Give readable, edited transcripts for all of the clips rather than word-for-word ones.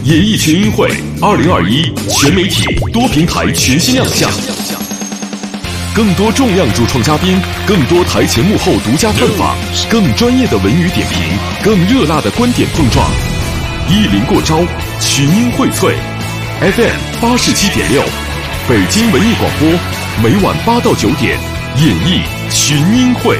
演艺群英会2021全媒体多平台全新亮相，更多重量主创嘉宾，更多台前幕后独家探访，更专业的文娱点评，更热辣的观点碰撞。一零过招，群英荟萃 FM 87.6，北京文艺广播，每晚8到9点，演艺群英会。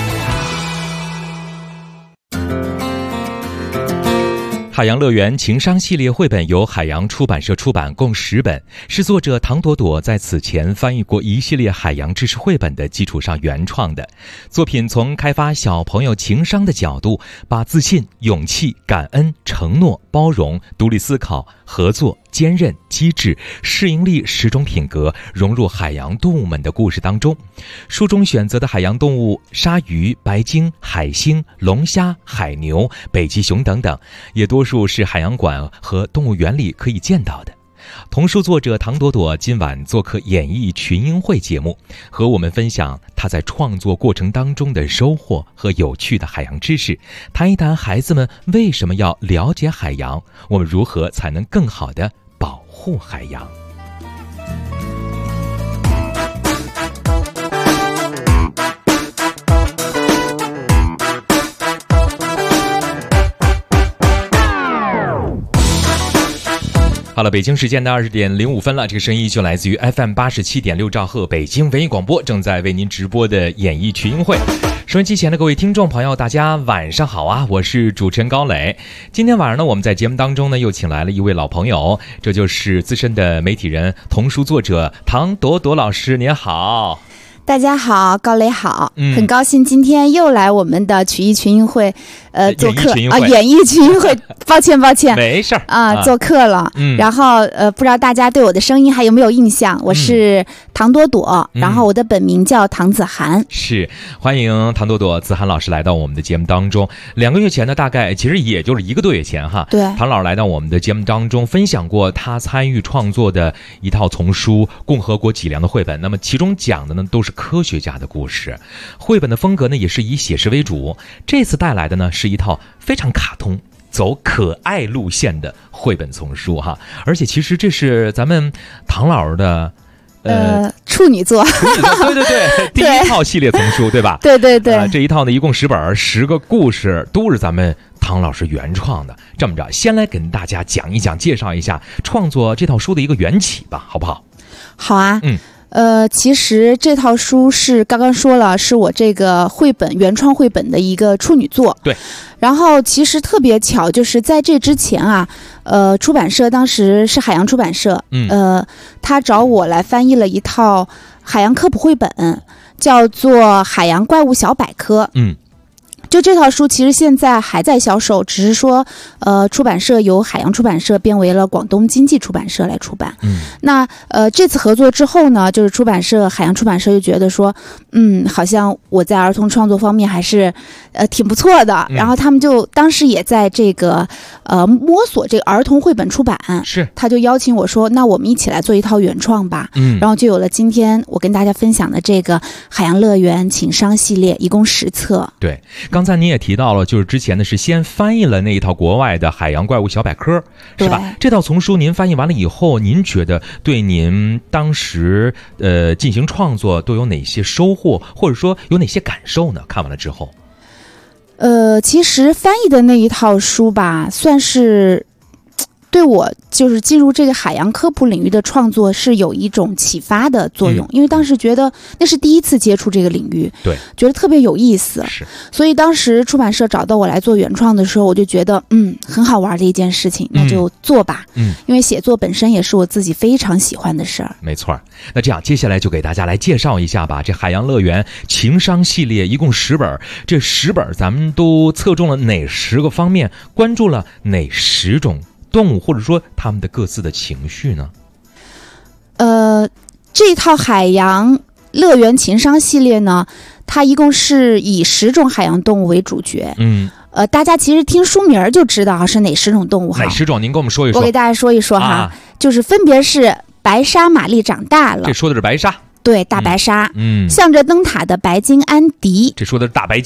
海洋乐园情商系列绘本由海洋出版社出版，共10本，是作者唐朵朵在此前翻译过一系列海洋知识绘本的基础上原创的作品。从开发小朋友情商的角度，把自信、勇气、感恩、承诺、包容、独立思考、合作、坚韧、机智、适应力10种品格融入海洋动物们的故事当中。书中选择的海洋动物，鲨鱼、白鲸、海星、龙虾、海牛、北极熊等等，也多数是海洋馆和动物园里可以见到的。童书作者唐朵朵今晚做客演艺群英会节目，和我们分享她在创作过程当中的收获和有趣的海洋知识，谈一谈孩子们为什么要了解海洋，我们如何才能更好地保护海洋。好了，北京时间的20点05分了，这个声音就来自于 FM 87.6兆赫北京文艺广播，正在为您直播的演艺群英会。收音机前的各位听众朋友，大家晚上好啊！我是主持人高磊。今天晚上呢，我们在节目当中呢又请来了一位老朋友，这就是资深的媒体人、童书作者唐朵朵老师。您好。 大家好，高磊好，很高兴今天又来我们的曲艺群英会做客啊，演艺群英会，抱歉， 没事啊，做客了。然后不知道大家对我的声音还有没有印象？我是唐朵朵，然后我的本名叫唐子涵。 是，欢迎唐朵朵、子涵老师来到我们的节目当中。2个月前呢，大概其实也就是1个多月前哈， 对， 唐老师来到我们的节目当中，分享过他参与创作的一套丛书《共和国脊梁》的绘本。那么其中讲的呢都是科学家的故事，绘本的风格呢也是以写实为主。这次带来的呢是一套非常卡通、走可爱路线的绘本丛书哈，而且其实这是咱们唐老师的处女作， 对，第一套系列丛书对吧？ 对， 这一套呢一共10本，10个故事都是咱们唐老师原创的。这么着，先来跟大家讲一讲，介绍一下创作这套书的一个缘起吧，好不好？ 好啊。其实这套书是刚刚说了，是我这个原创绘本的一个处女作。 对。 然后其实特别巧，就是在这之前啊，出版社当时是海洋出版社，他找我来翻译了一套海洋科普绘本，叫做《海洋怪物小百科》。就这套书其实现在还在销售，只是说出版社由海洋出版社变为了广东经济出版社来出版。那这次合作之后呢，就是海洋出版社就觉得说好像我在儿童创作方面还是挺不错的，然后他们就当时也在这个摸索这个儿童绘本出版， 是他就邀请我说那我们一起来做一套原创吧。然后就有了今天我跟大家分享的这个海洋乐园情商系列，一共10册。 对，刚才您也提到了，就是之前呢是先翻译了那一套国外的海洋怪物小百科，是吧？这套丛书您翻译完了以后，您觉得对您当时进行创作都有哪些收获，或者说有哪些感受呢？看完了之后， 其实翻译的那一套书吧，算是对我就是进入这个海洋科普领域的创作是有一种启发的作用，因为当时觉得那是第一次接触这个领域， 对， 觉得特别有意思， 是。 所以当时出版社找到我来做原创的时候，我就觉得很好玩的一件事情，那就做吧。因为写作本身也是我自己非常喜欢的事儿。 没错。那这样接下来就给大家来介绍一下吧，这海洋乐园情商系列一共10本，这10本咱们都侧重了哪10个方面，关注了哪10种动物，或者说他们的各自的情绪呢？ 这套海洋乐园情商系列呢，它一共是以10种海洋动物为主角。大家其实听书名就知道是哪10种动物哈。 哪10种？您跟我们说一说。 我给大家说一说哈，就是分别是白鲨玛丽长大了， 这说的是白鲨。 对，大白鲨。向着灯塔的白鲸安迪， 这说的是大白鲸。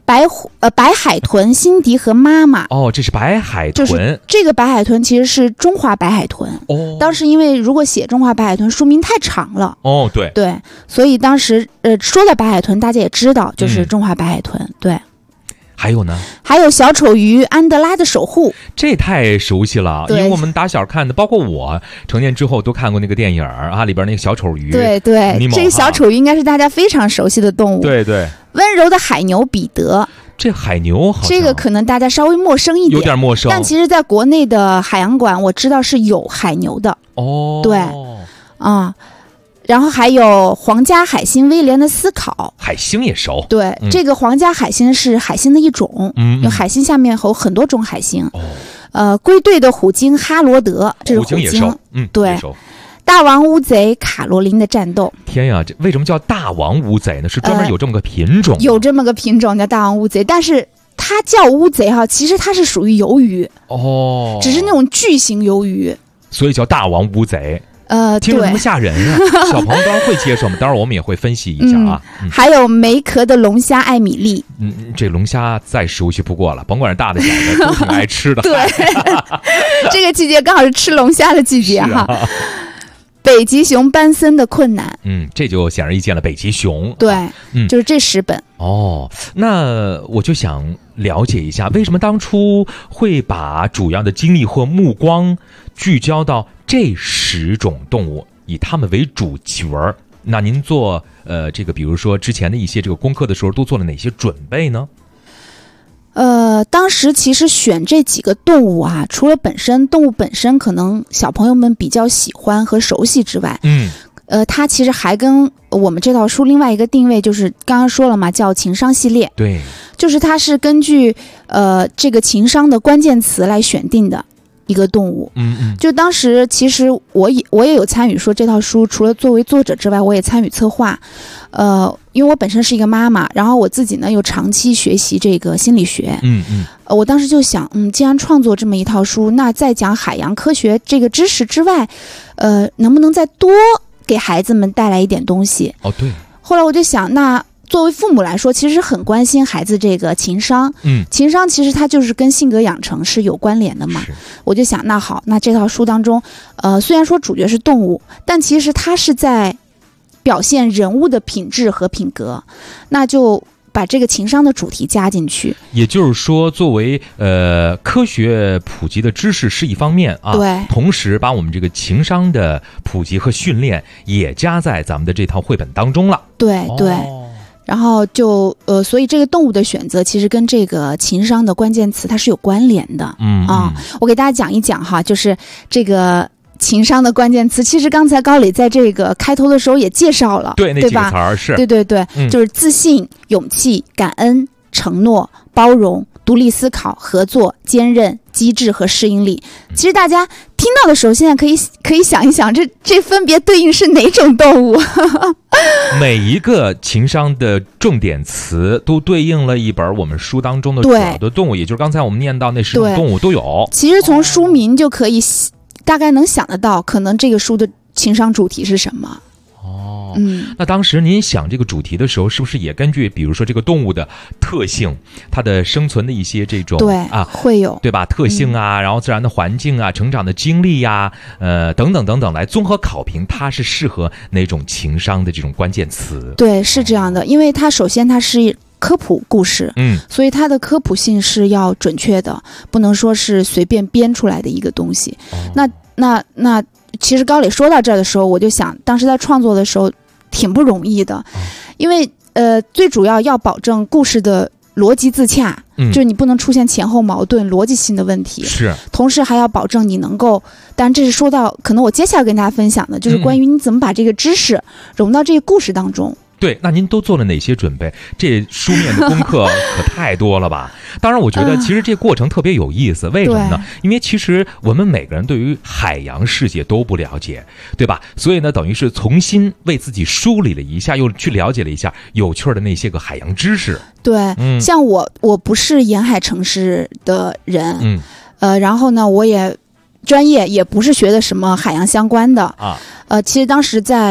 白海豚、辛迪和妈妈。 哦，这是白海豚， 就是这个白海豚其实是中华白海豚。 哦， 当时因为如果写中华白海豚，书名太长了。 哦，对， 所以当时说到白海豚，大家也知道就是中华白海豚。对。 还有呢？ 还有小丑鱼安德拉的守护， 这太熟悉了，因为我们打小看的，包括我成年之后都看过那个电影啊，里边那个小丑鱼。 对，这个小丑鱼应该是大家非常熟悉的动物。 对， 温柔的海牛彼得。 这海牛好像这个可能大家稍微陌生一点， 有点陌生。 但其实在国内的海洋馆我知道是有海牛的。 哦， 对，然后还有皇家海星威廉的思考， 海星也熟。 对，这个皇家海星是海星的一种，有海星下面有很多种海星。归队的虎鲸哈罗德，这是虎鲸也熟。 对。大王乌贼卡罗琳的战斗。 天呀，这为什么叫大王乌贼呢？是专门有这么个品种？ 有这么个品种叫大王乌贼，但是它叫乌贼其实它是属于鱿鱼。只是那种巨型鱿鱼， 所以叫大王乌贼。听着那么吓人啊！小朋友当然会接受嘛，当然我们也会分析一下啊。 还有没壳的龙虾艾米丽。 这龙虾再熟悉不过了，甭管是大的小的，都挺爱吃的。 对，这个季节刚好是吃龙虾的季节哈。北极熊班森的困难。 这就显而易见了，北极熊。 对，就是这10本。 那我就想了解一下，为什么当初会把主要的精力或目光聚焦到这10种动物，以它们为主角？那您做这个，比如说之前的一些这个功课的时候，都做了哪些准备呢？ 当时其实选这几个动物啊，除了动物本身可能小朋友们比较喜欢和熟悉之外，它其实还跟我们这套书另外一个定位，就是刚刚说了嘛，叫情商系列。 对， 就是它是根据这个情商的关键词来选定的一个动物。就当时其实我也有参与，说这套书除了作为作者之外，我也参与策划。因为我本身是一个妈妈，然后我自己呢又长期学习这个心理学。我当时就想，既然创作这么一套书，那在讲海洋科学这个知识之外，能不能再多给孩子们带来一点东西？ 对。 后来我就想，那作为父母来说，其实很关心孩子这个情商。情商其实它就是跟性格养成是有关联的嘛。我就想，那好，那这套书当中，虽然说主角是动物，但其实它是在表现人物的品质和品格，那就把这个情商的主题加进去。 也就是说，作为科学普及的知识是一方面啊， 对， 同时把我们这个情商的普及和训练也加在咱们的这套绘本当中了。 对。然后就所以这个动物的选择其实跟这个情商的关键词它是有关联的。我给大家讲一讲哈，就是这个情商的关键词，其实刚才高磊在这个开头的时候也介绍了， 对，那几个词儿是， 对，就是自信、勇气、感恩、承诺、包容、独立思考、合作、坚韧、机智和适应力。其实大家听到的时候，现在可以想一想，这分别对应是哪种动物？ 每一个情商的重点词都对应了一本我们书当中的主要的动物，也就是刚才我们念到那10种动物都有。 其实从书名就可以大概能想得到，可能这个书的情商主题是什么。 那当时您想这个主题的时候，是不是也根据比如说这个动物的特性，它的生存的一些这种会有对吧特性啊，然后自然的环境啊，成长的经历呀，等等来综合考评它是适合哪种情商的这种关键词？对， 是这样的，因为它首先它是科普故事，所以它的科普性是要准确的，不能说是随便编出来的一个东西。那其实高磊说到这儿的时候，我就想，当时在创作的时候挺不容易的，因为最主要保证故事的逻辑自洽，就是你不能出现前后矛盾、逻辑性的问题。 是， 同时还要保证你能够，当然这是说到可能我接下来跟大家分享的，就是关于你怎么把这个知识融到这个故事当中。 对，那您都做了哪些准备？这书面的功课可太多了吧？当然，我觉得其实这过程特别有意思。为什么呢？因为其实我们每个人对于海洋世界都不了解，对吧？所以呢，等于是重新为自己梳理了一下，又去了解了一下有趣的那些个海洋知识。 对，像我不是沿海城市的人，然后呢，我也专业也不是学的什么海洋相关的啊。其实当时在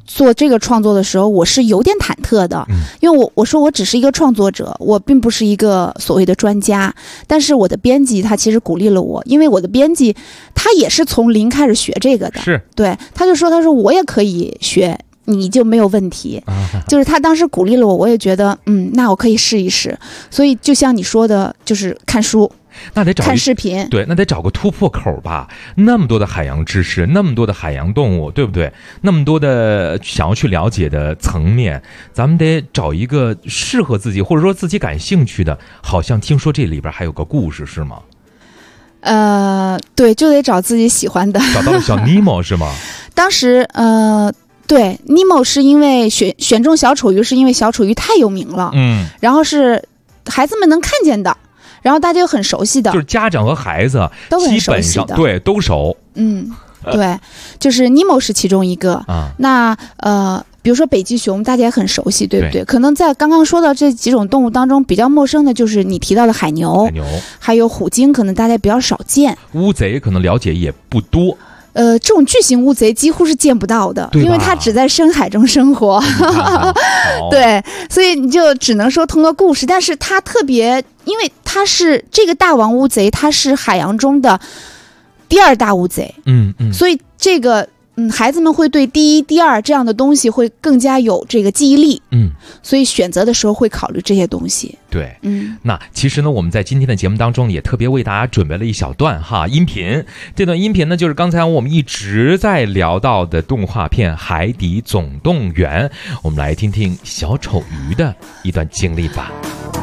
做这个创作的时候，我是有点忐忑的，因为我说我只是一个创作者，我并不是一个所谓的专家。但是我的编辑他其实鼓励了我，因为我的编辑他也是从零开始学这个的， 是对，他说我也可以学，你就没有问题。就是他当时鼓励了我，我也觉得那我可以试一试。所以就像你说的，就是看书。 那得找看视频， 对，那得找个突破口吧。那么多的海洋知识，那么多的海洋动物，对不对？那么多的想要去了解的层面，咱们得找一个适合自己，或者说自己感兴趣的。好像听说这里边还有个故事，是吗？ 对，就得找自己喜欢的。 找到了小尼莫是吗？ 当时对，尼莫是因为选中小丑鱼，是因为小丑鱼太有名了，然后是孩子们能看见的。然后大家又很熟悉的， 就是家长和孩子都很熟悉的， 对，都熟。 对，就是尼莫是其中一个啊。那比如说北极熊，大家也很熟悉，对不对？可能在刚刚说到这几种动物当中，比较陌生的就是你提到的海牛，还有虎鲸，可能大家比较少见。 乌贼可能了解也不多。 这种巨型乌贼几乎是见不到的，因为它只在深海中生活。对，所以你就只能说通过故事，但是它特别，因为它是这个大王乌贼，它是海洋中的第二大乌贼。所以这个孩子们会对第一、第二这样的东西会更加有这个记忆力。所以选择的时候会考虑这些东西。 对，那其实呢，我们在今天的节目当中也特别为大家准备了一小段音频。这段音频呢，就是刚才我们一直在聊到的动画片《海底总动员》，我们来听听小丑鱼的一段经历吧。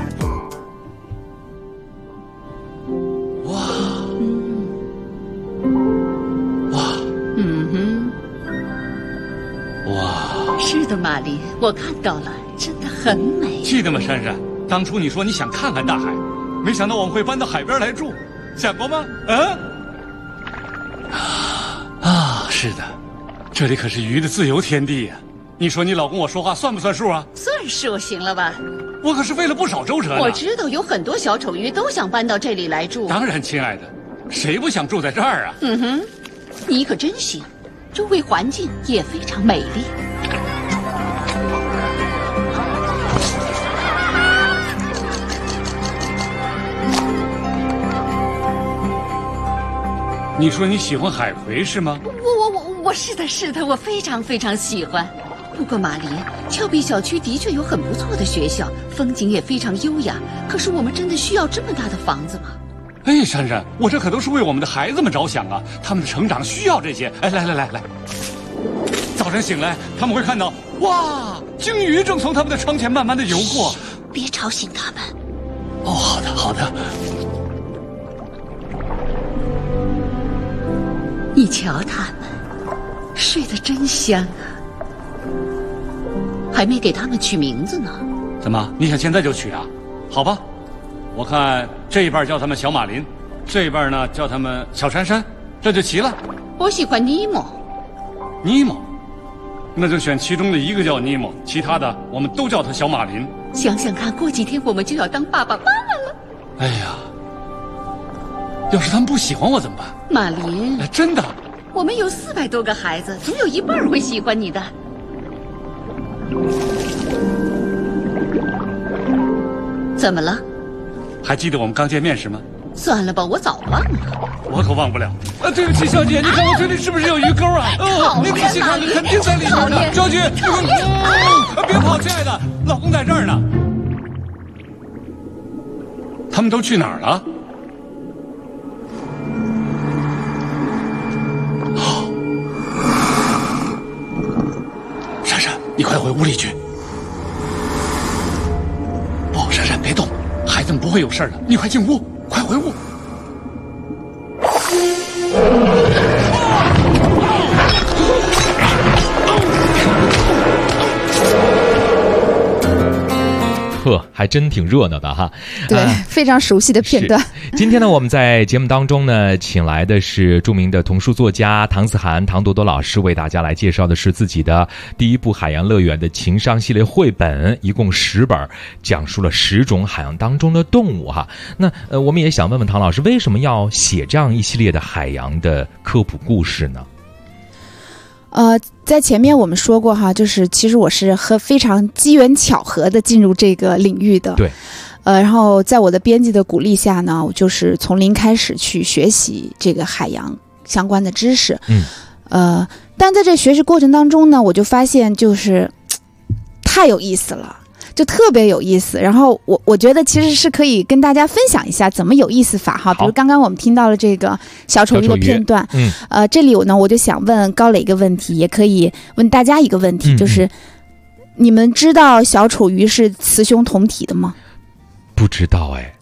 是的，玛丽，我看到了，真的很美。 记得吗，珊珊？当初你说你想看看大海，没想到我们会搬到海边来住，想过吗？是的，这里可是鱼的自由天地呀。你说你老公我说话算不算数啊？ 算数，行了吧？ 我可是费了不少周折呢。 我知道有很多小丑鱼都想搬到这里来住。 当然，亲爱的，谁不想住在这儿啊？ 你可真行，周围环境也非常美丽。 你说你喜欢海葵是吗？ 我是的，我非常非常喜欢。不过玛丽，峭壁小区的确有很不错的学校，风景也非常优雅。可是我们真的需要这么大的房子吗？ 哎，珊珊，我这可都是为我们的孩子们着想啊，他们的成长需要这些。来，早晨醒来，他们会看到，哇，鲸鱼正从他们的窗前慢慢的游过。 别吵醒他们。 好的。 你瞧他们，睡得真香啊！还没给他们取名字呢。 怎么，你想现在就取啊？好吧，我看这一半叫他们小马林，这一半呢叫他们小珊珊，这就齐了。 我喜欢尼莫。 尼莫，那就选其中的一个叫尼莫，其他的我们都叫他小马林。 想想看，过几天我们就要当爸爸妈妈了。 哎呀，要是他们不喜欢我怎么办？ 马林， 真的， 我们有400多个孩子，总有一半会喜欢你的。怎么了？ 还记得我们刚见面时吗？ 算了吧，我早忘了。 我可忘不了。对不起，小姐，你看我嘴里是不是有鱼钩啊？你仔细看，肯定在里面呢。小姐，别跑，亲爱的，老公在这儿呢。他们都去哪儿了？珊珊，你快回屋里去。不，珊珊，别动，孩子们不会有事的。你快进屋，快回屋。 还真挺热闹的哈。 对，非常熟悉的片段。 今天呢，我们在节目当中呢，请来的是著名的童书作家唐子涵、唐朵朵老师，为大家来介绍的是自己的第一部海洋乐园的情商系列绘本，一共10本，讲述了10种海洋当中的动物哈。那我们也想问问唐老师，为什么要写这样一系列的海洋的科普故事呢？ 在前面我们说过哈，就是其实我是非常机缘巧合的进入这个领域的。 对。 然后在我的编辑的鼓励下呢，我就是从零开始去学习这个海洋相关的知识。但在这学习过程当中呢，我就发现就是太有意思了。就特别有意思，然后我觉得其实是可以跟大家分享一下怎么有意思法哈。比如刚刚我们听到了这个小丑鱼的片段，这里我就想问高磊一个问题，也可以问大家一个问题，就是你们知道小丑鱼是雌雄同体的吗？ 不知道哎。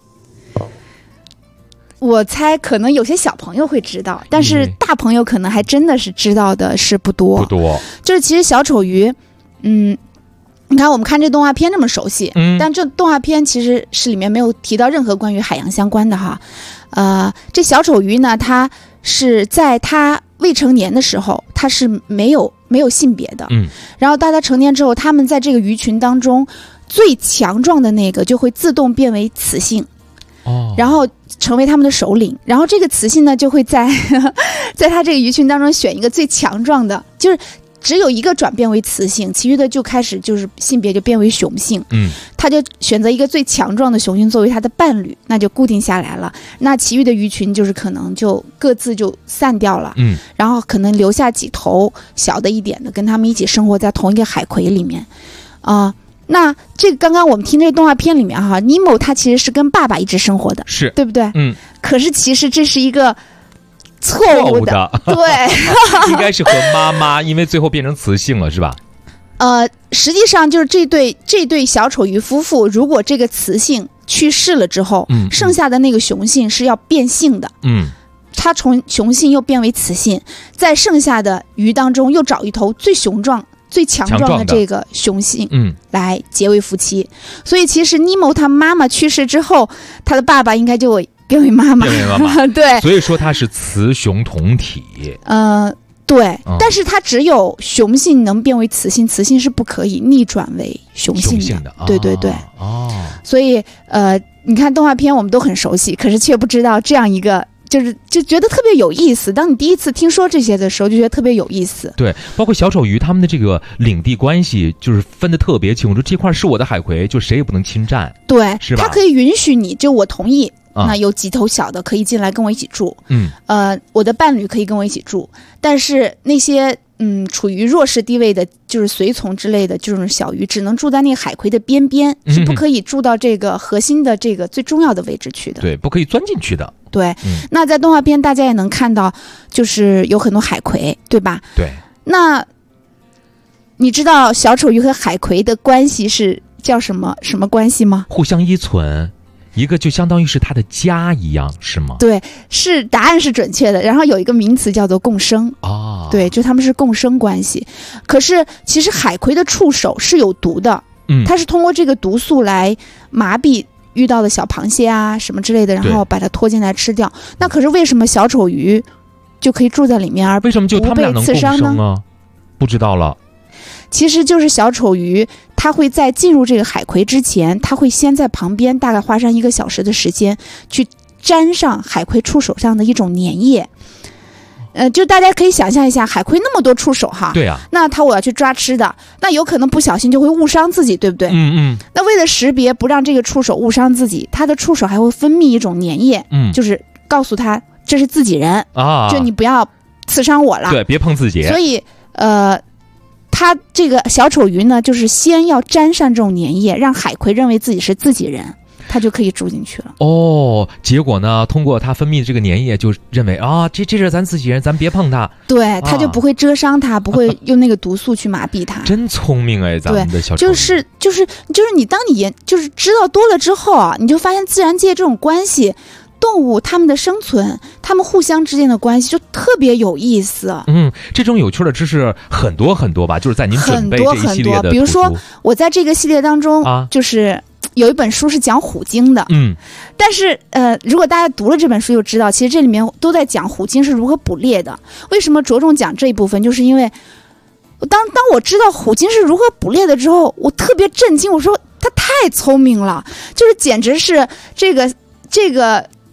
我猜可能有些小朋友会知道，但是大朋友可能还真的是知道的是不多。就是其实小丑鱼，你看我们看这动画片这么熟悉，但这动画片其实是里面没有提到任何关于海洋相关的哈。这小丑鱼呢，它是在它未成年的时候，它是没有性别的。然后到它成年之后，它们在这个鱼群当中最强壮的那个就会自动变为雌性。然后成为他们的首领，然后这个雌性呢就会在它这个鱼群当中选一个最强壮的，就是只有一个转变为雌性，其余的就开始就是性别就变为雄性。他就选择一个最强壮的雄性作为他的伴侣，那就固定下来了。那其余的鱼群就是可能就各自就散掉了。然后可能留下几头小的一点的，跟他们一起生活在同一个海葵里面。那这个刚刚我们听这个动画片里面哈，尼莫他其实是跟爸爸一直生活的， 是对不对？可是其实这是一个错误的，对， 应该是和妈妈，因为最后变成雌性了，是吧？ 实际上就是这对小丑鱼夫妇，如果这个雌性去世了之后，剩下的那个雄性是要变性的。他从雄性又变为雌性，在剩下的鱼当中又找一头最雄壮、最强壮的这个雄性，来结为夫妻。所以其实尼莫他妈妈去世之后，他的爸爸应该就变为妈妈，对， 所以说他是雌雄同体。 对，但是它只有雄性能变为雌性，雌性是不可以逆转为雄性的。对。所以你看动画片我们都很熟悉，可是却不知道这样一个。就觉得特别有意思，当你第一次听说这些的时候就觉得特别有意思。对， 包括小丑鱼他们的这个领地关系就是分得特别清楚，这块是我的海葵，就谁也不能侵占。 对， 是吧？ 他可以允许你，就我同意，那有几头小的可以进来跟我一起住。我的伴侣可以跟我一起住，但是那些处于弱势地位的，就是随从之类的这种小鱼，只能住在那个海葵的边边，是不可以住到这个核心的这个最重要的位置去的。 对，不可以钻进去的。 对，那在动画片大家也能看到，就是有很多海葵，对吧？ 对。 那你知道小丑鱼和海葵的关系是叫什么关系吗？ 互相依存。一个就相当于是他的家一样，是吗？ 对，是答案是准确的。然后有一个名词叫做共生。对，就他们是共生关系。可是其实海葵的触手是有毒的，它是通过这个毒素来麻痹遇到的小螃蟹啊什么之类的，然后把它拖进来吃掉。那可是为什么小丑鱼就可以住在里面而为什么就他们俩能共生呢？不知道了。 其实就是小丑鱼，它会在进入这个海葵之前，它会先在旁边大概花上1个小时的时间，去沾上海葵触手上的一种粘液。就大家可以想象一下，海葵那么多触手哈， 对啊， 那我要去抓吃的，那有可能不小心就会误伤自己，对不对？那为了识别不让这个触手误伤自己，它的触手还会分泌一种粘液，就是告诉他这是自己人啊，就你不要刺伤我了， 对，别碰自己。 所以它这个小丑鱼呢，就是先要沾上这种粘液，让海葵认为自己是自己人，它就可以住进去了。 结果呢，通过它分泌的这个粘液，就认为这是咱自己人，咱别碰它。 对，它就不会蛰伤它，不会用那个毒素去麻痹它。 真聪明哎，咱们的小丑鱼。 就是你当你就是知道多了之后啊，你就发现自然界这种关系。动物它们的生存，它们互相之间的关系就特别有意思。 这种有趣的知识很多很多吧，就是在您准备这一系列的。 比如说我在这个系列当中就是有一本书是讲虎鲸的。但是如果大家读了这本书就知道，其实这里面都在讲虎鲸是如何捕猎的。为什么着重讲这一部分，就是因为当我知道虎鲸是如何捕猎的之后，我特别震惊，我说它太聪明了，就是简直是这个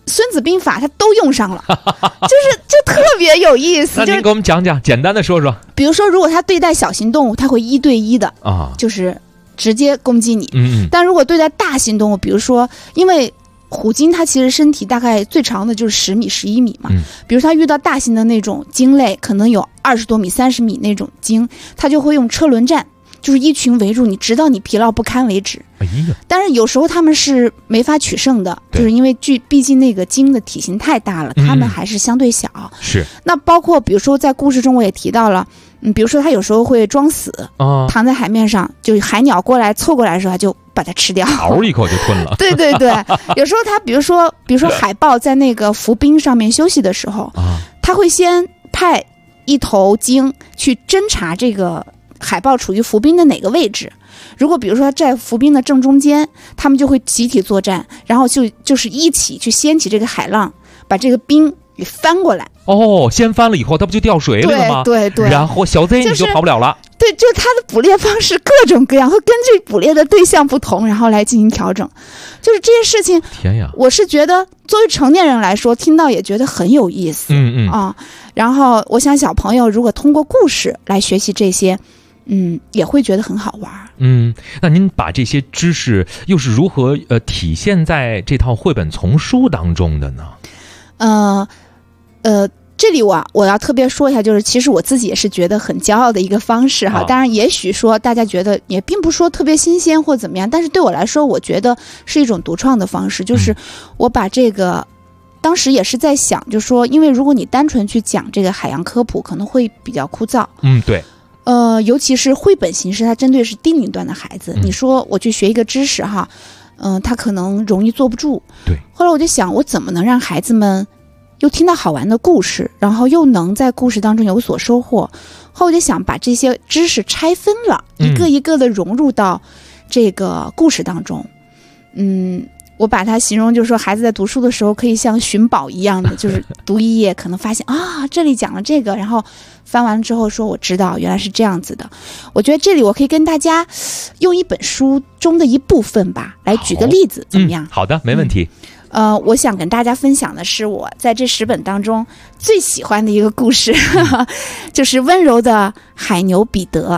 孙子兵法它都用上了，就特别有意思。 那您给我们讲讲，简单的说说。 比如说，如果它对待小型动物，它会1对1的啊， 就是直接攻击你。但如果对待大型动物，比如说，因为虎鲸它其实身体大概最长的就是10米、11米嘛。比如它遇到大型的那种鲸类，可能有20多米、30米那种鲸，它就会用车轮战。就是一群围住你，直到你疲劳不堪为止。但是有时候他们是没法取胜的，就是因为毕竟那个鲸的体型太大了，他们还是相对小。 是。 那包括比如说在故事中我也提到了，比如说他有时候会装死，躺在海面上，就海鸟凑过来的时候，他就把它吃掉， 嗷一口就吞了。 对对对，有时候他比如说海豹在那个浮冰上面休息的时候，他会先派一头鲸去侦察这个海豹处于浮冰的哪个位置。如果比如说在浮冰的正中间，他们就会集体作战，然后就是一起去掀起这个海浪，把这个冰给翻过来。 掀翻了以后，它不就掉水里了吗？ 对对对。 然后小贼你就跑不了了。 对，就是它的捕猎方式各种各样，会根据捕猎的对象不同，然后来进行调整。就是这些事情， 天呀！ 我是觉得作为成年人来说，听到也觉得很有意思。然后我想小朋友如果通过故事来学习这些，也会觉得很好玩。 那您把这些知识又是如何体现在这套绘本丛书当中的呢？ 这里我要特别说一下，就是其实我自己也是觉得很骄傲的一个方式哈。当然，也许说大家觉得也并不说特别新鲜或怎么样，但是对我来说，我觉得是一种独创的方式。就是我把这个，当时也是在想，就是说，因为如果你单纯去讲这个海洋科普，可能会比较枯燥。 对。 尤其是绘本形式，它针对是低龄段的孩子。你说我去学一个知识哈，他可能容易坐不住。 对。 后来我就想，我怎么能让孩子们又听到好玩的故事，然后又能在故事当中有所收获。后来我就想把这些知识拆分了，一个一个的融入到这个故事当中。我把它形容就是说，孩子在读书的时候可以像寻宝一样的，就是读一页可能发现这里讲了这个，然后翻完了之后说我知道原来是这样子的。我觉得这里我可以跟大家用一本书中的一部分吧来举个例子，怎么样？ 好的，没问题。 我想跟大家分享的是我在这10本当中最喜欢的一个故事，就是温柔的海牛彼得。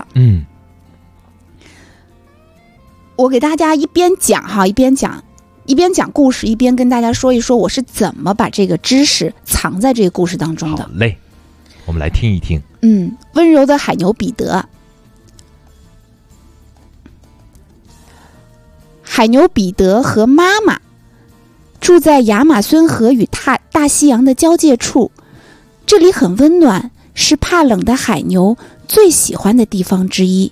我给大家一边讲故事，一边跟大家说一说我是怎么把这个知识藏在这个故事当中的。 好嘞，我们来听一听。 温柔的海牛彼得。海牛彼得和妈妈住在亚马孙河与大西洋的交界处，这里很温暖，是怕冷的海牛最喜欢的地方之一。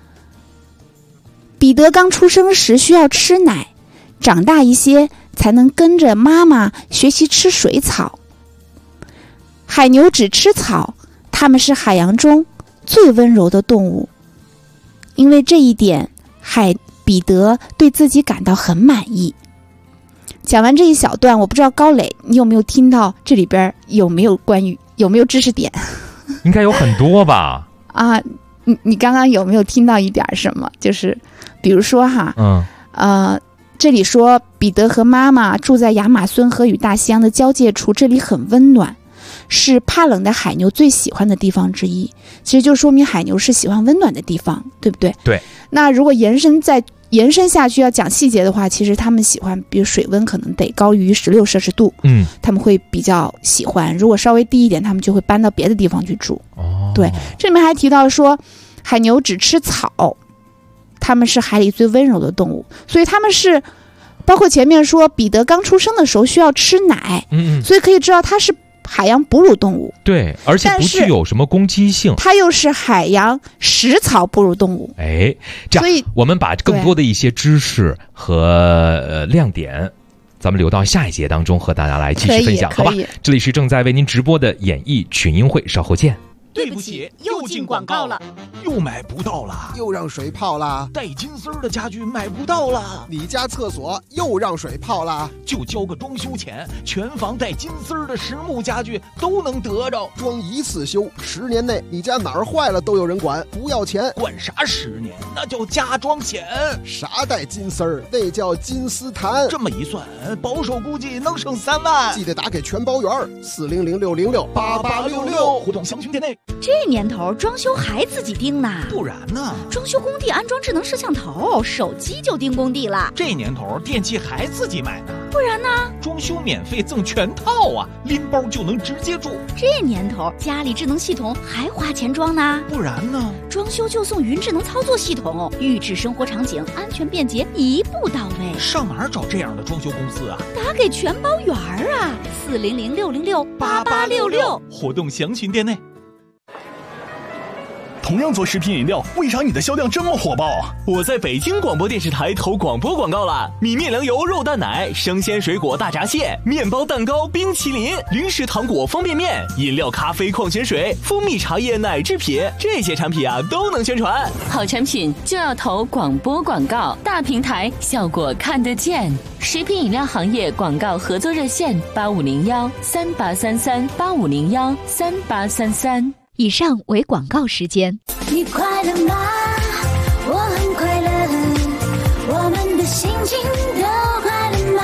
彼得刚出生时需要吃奶，长大一些才能跟着妈妈学习吃水草。海牛只吃草，它们是海洋中最温柔的动物。因为这一点，彼得对自己感到很满意。讲完这一小段，我不知道高磊你有没有听到这里边有没有知识点？ 应该有很多吧。 你刚刚有没有听到一点什么？就是比如说这里说彼得和妈妈住在亚马孙河与大西洋的交界处，这里很温暖，是怕冷的海牛最喜欢的地方之一。其实就说明海牛是喜欢温暖的地方，对不对？ 对。 那如果延伸下去要讲细节的话，其实他们喜欢比如水温可能得高于16摄氏度，他们会比较喜欢。如果稍微低一点，他们就会搬到别的地方去住。对。这里面还提到说海牛只吃草，他们是海里最温柔的动物，所以他们是包括前面说彼得刚出生的时候需要吃奶，所以可以知道它是海洋哺乳动物。 对，而且不具有什么攻击性， 它又是海洋食草哺乳动物。 这样我们把更多的一些知识和亮点咱们留到下一节当中和大家来继续分享，好吧？这里是正在为您直播的演艺群英会，稍后见。 对不起，又进广告了， 又买不到了， 又让水泡了， 带金丝的家具买不到了， 你家厕所又让水泡了， 就交个装修钱，全房带金丝的实木家具都能得着， 装一次修，10年内你家哪儿坏了都有人管，不要钱。 管啥10年？那叫加装险。 啥带金丝儿？那叫金丝檀。 这么一算，保守估计能省3万。 记得打给全包员，400-606-8866， 互动详询店内。 这年头装修还自己盯呢？ 不然呢？ 装修工地安装智能摄像头，手机就盯工地了。 这年头电器还自己买呢？ 不然呢？ 装修免费赠全套啊，拎包就能直接住。 这年头家里智能系统还花钱装呢？ 不然呢？ 装修就送云智能操作系统，预制生活场景，安全便捷，一步到位。 上哪儿找这样的装修公司啊？ 打给全包员啊，400-606-8866， 活动详询店内。 同样做食品饮料，为啥你的销量这么火爆？ 我在北京广播电视台投广播广告了，米面粮油肉蛋奶，生鲜水果大闸蟹，面包蛋糕冰淇淋，零食糖果方便面，饮料咖啡矿泉水，蜂蜜茶叶奶制品，这些产品啊都能宣传。 好产品就要投广播广告，大平台效果看得见。食品饮料行业广告合作热线8501-3833-8501-3833。 以上为广告时间。 你快乐吗？我很快乐，我们的心情都快乐吗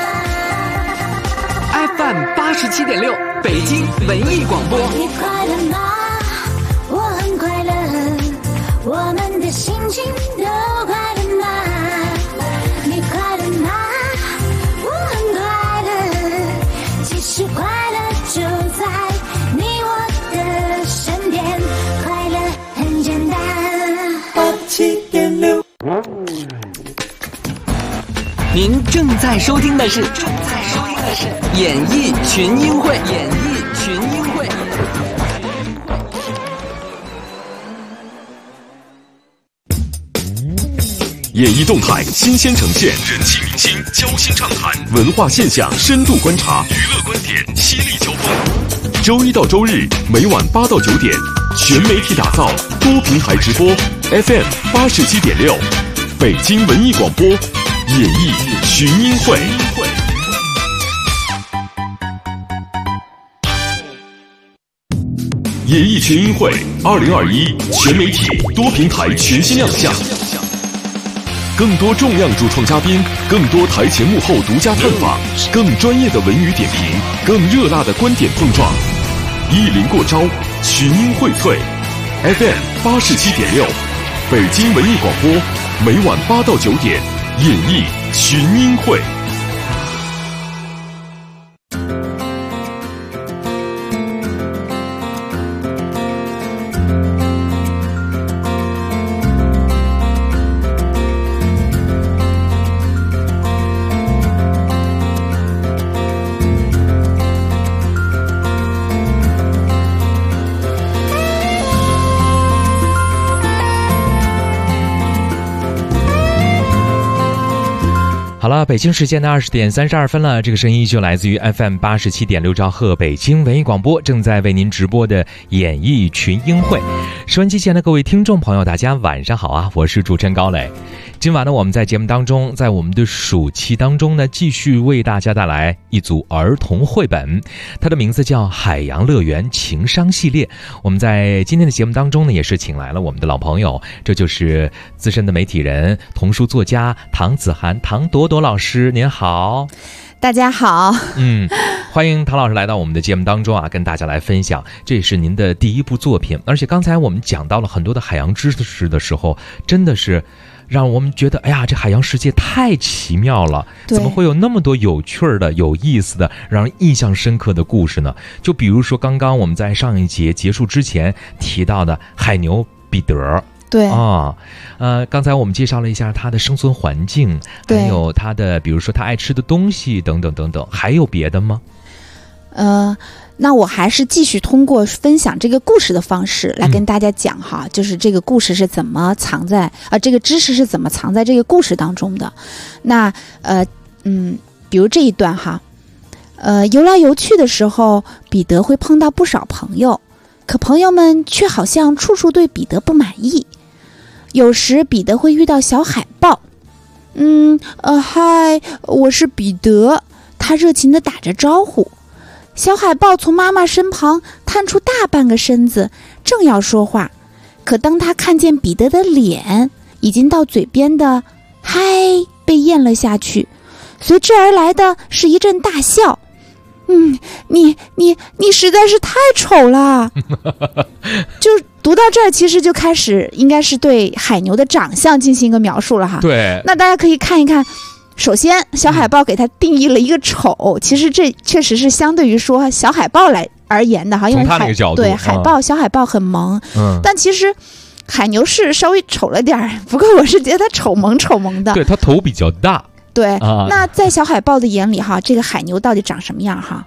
？FM 87.6，北京文艺广播。 你快乐吗？我很快乐，我们的心情都快乐吗？你快乐吗？我很快乐，其实快乐就在你我的身边，快乐很简单。87.6， 您正在收听的是演艺群英会。 演艺动态新鲜呈现，人气明星交心畅谈，文化现象深度观察，娱乐观点犀利交锋。周一到周日每晚8到9点，全媒体打造，多平台直播 ，FM 87.6，北京文艺广播，演艺群英会。演艺群英会2021全媒体多平台全新亮相。更多重量主创嘉宾，更多台前幕后独家探访，更专业的文娱点评，更热辣的观点碰撞，一临过招，群英荟萃。FM 87.6，北京文艺广播，每晚8到9点，演艺群英会。 好了，北京时间的20点32分了，这个声音就来自于 FM 87.6兆赫北京文艺广播，正在为您直播的演艺群英会。收音机前的各位听众朋友，大家晚上好啊，我是主持人高磊。今晚呢，我们在节目当中，在我们的暑期当中呢，继续为大家带来一组儿童绘本，它的名字叫《海洋乐园情商系列》。我们在今天的节目当中呢，也是请来了我们的老朋友，这就是资深的媒体人、童书作家唐子涵、唐朵朵老师，您好。 大家好。 欢迎唐老师来到我们的节目当中啊，跟大家来分享，这也是您的第一部作品。而且刚才我们讲到了很多的海洋知识的时候，真的是让我们觉得，哎呀，这海洋世界太奇妙了，怎么会有那么多有趣的、有意思的、让人印象深刻的故事呢？就比如说刚刚我们在上一节结束之前提到的海牛彼得。 对啊，刚才我们介绍了一下它的生存环境，还有它的，比如说它爱吃的东西等等等等，还有别的吗？ 那我还是继续通过分享这个故事的方式来跟大家讲哈，就是这个故事是怎么藏在这个知识是怎么藏在这个故事当中的。那比如这一段哈，游来游去的时候，彼得会碰到不少朋友， 可朋友们却好像处处对彼得不满意。有时彼得会遇到小海豹，嗨，我是彼得，他热情地打着招呼。小海豹从妈妈身旁探出大半个身子，正要说话，可当他看见彼得的脸，已经到嘴边的嗨被咽了下去，随之而来的是一阵大笑。你实在是太丑了。就读到这儿，其实就开始应该是对海牛的长相进行一个描述了哈。 对， 那大家可以看一看。首先，小海豹给它定义了一个丑，其实这确实是相对于说小海豹来而言的哈，因为小海豹很萌，但其实海牛是稍微丑了点儿，不过我是觉得它丑萌的。 对，它头比较大。 对，那在小海豹的眼里哈，这个海牛到底长什么样哈？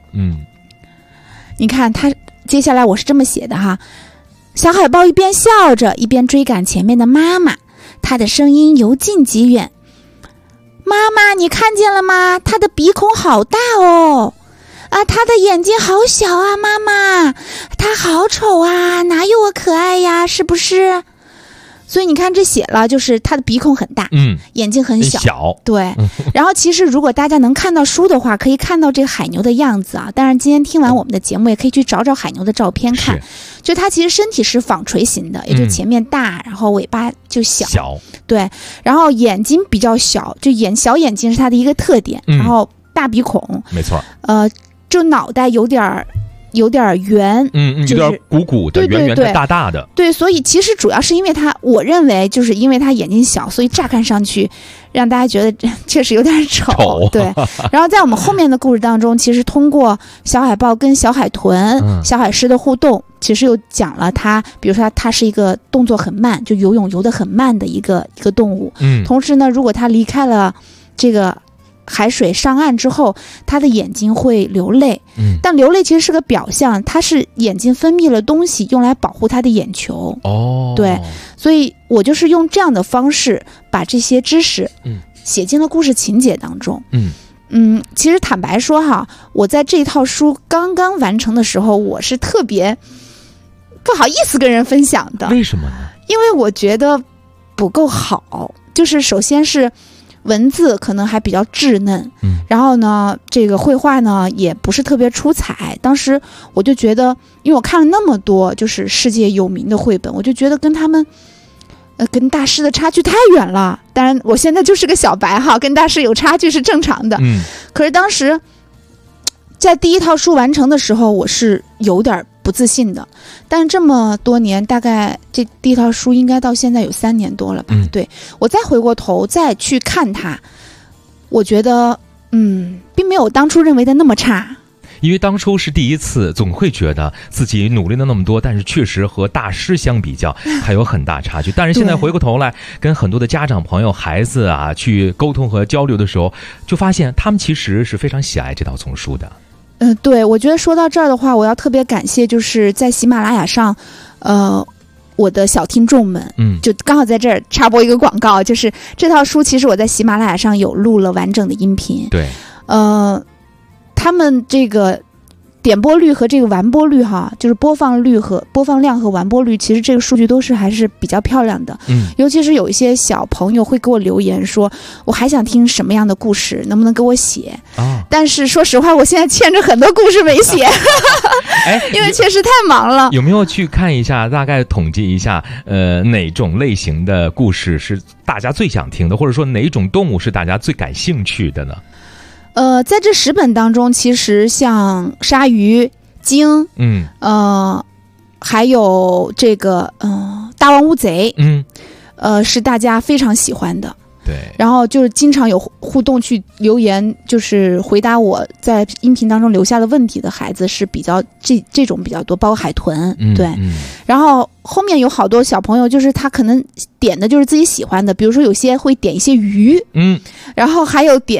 你看它接下来我是这么写的哈，小海豹一边笑着一边追赶前面的妈妈，它的声音由近及远。妈妈，你看见了吗？它的鼻孔好大哦，它的眼睛好小啊，妈妈，它好丑啊，哪有我可爱呀，是不是？所以你看这写了，就是它的鼻孔很大，眼睛很小，对。然后其实如果大家能看到书的话，可以看到这个海牛的样子啊。当然今天听完我们的节目，也可以去找找海牛的照片看。就它其实身体是纺锤形的，也就前面大，然后尾巴就小，对。然后眼睛比较小，就小眼睛是它的一个特点，然后大鼻孔， 没错。 就脑袋有点圆， 有点鼓鼓的，圆圆的，大大的。 对，所以其实主要是因为我认为就是因为它眼睛小，所以乍看上去让大家觉得确实有点丑。对，然后在我们后面的故事当中，其实通过小海豹跟小海豚、小海狮的互动，其实又讲了它，比如说它是一个动作很慢，就游泳游得很慢的一个动物。同时呢，如果它离开了这个海水上岸之后，他的眼睛会流泪，但流泪其实是个表象，他是眼睛分泌了东西用来保护他的眼球。对，所以我就是用这样的方式把这些知识写进了故事情节当中。其实坦白说哈，我在这套书刚刚完成的时候，我是特别不好意思跟人分享的。 为什么呢？ 因为我觉得不够好，就是首先是文字可能还比较稚嫩，然后呢，这个绘画呢也不是特别出彩。当时我就觉得，因为我看了那么多就是世界有名的绘本，我就觉得跟他们，跟大师的差距太远了。当然，我现在就是个小白哈，跟大师有差距是正常的。可是当时在第一套书完成的时候，我是有点不自信的。但是这么多年，大概这第一套书应该到现在有3年多了吧。对，我再回过头再去看它，我觉得并没有我当初认为的那么差。 因为当初是第一次，总会觉得自己努力了那么多，但是确实和大师相比较还有很大差距。但是现在回过头来跟很多的家长朋友孩子啊去沟通和交流的时候，就发现他们其实是非常喜爱这套丛书的。 对，我觉得说到这儿的话，我要特别感谢就是在喜马拉雅上我的小听众们，就刚好在这儿插播一个广告，就是这套书其实我在喜马拉雅上有录了完整的音频。 对， 他们这个点播率和这个完播率哈，就是播放量和完播率，其实这个数据都是还是比较漂亮的。尤其是有一些小朋友会给我留言说，我还想听什么样的故事，能不能给我写？但是说实话，我现在欠着很多故事没写，因为确实太忙了。 有没有去看一下，大概统计一下，哪种类型的故事是大家最想听的，或者说哪种动物是大家最感兴趣的呢？ 在这10本当中，其实像鲨鱼、鲸，还有这个大王乌贼，是大家非常喜欢的。 对， 然后就是经常有互动去留言，就是回答我在音频当中留下的问题的孩子是比较这种比较多，包括海豚。对，然后后面有好多小朋友，就是他可能点的就是自己喜欢的，比如说有些会点一些鱼，然后还有点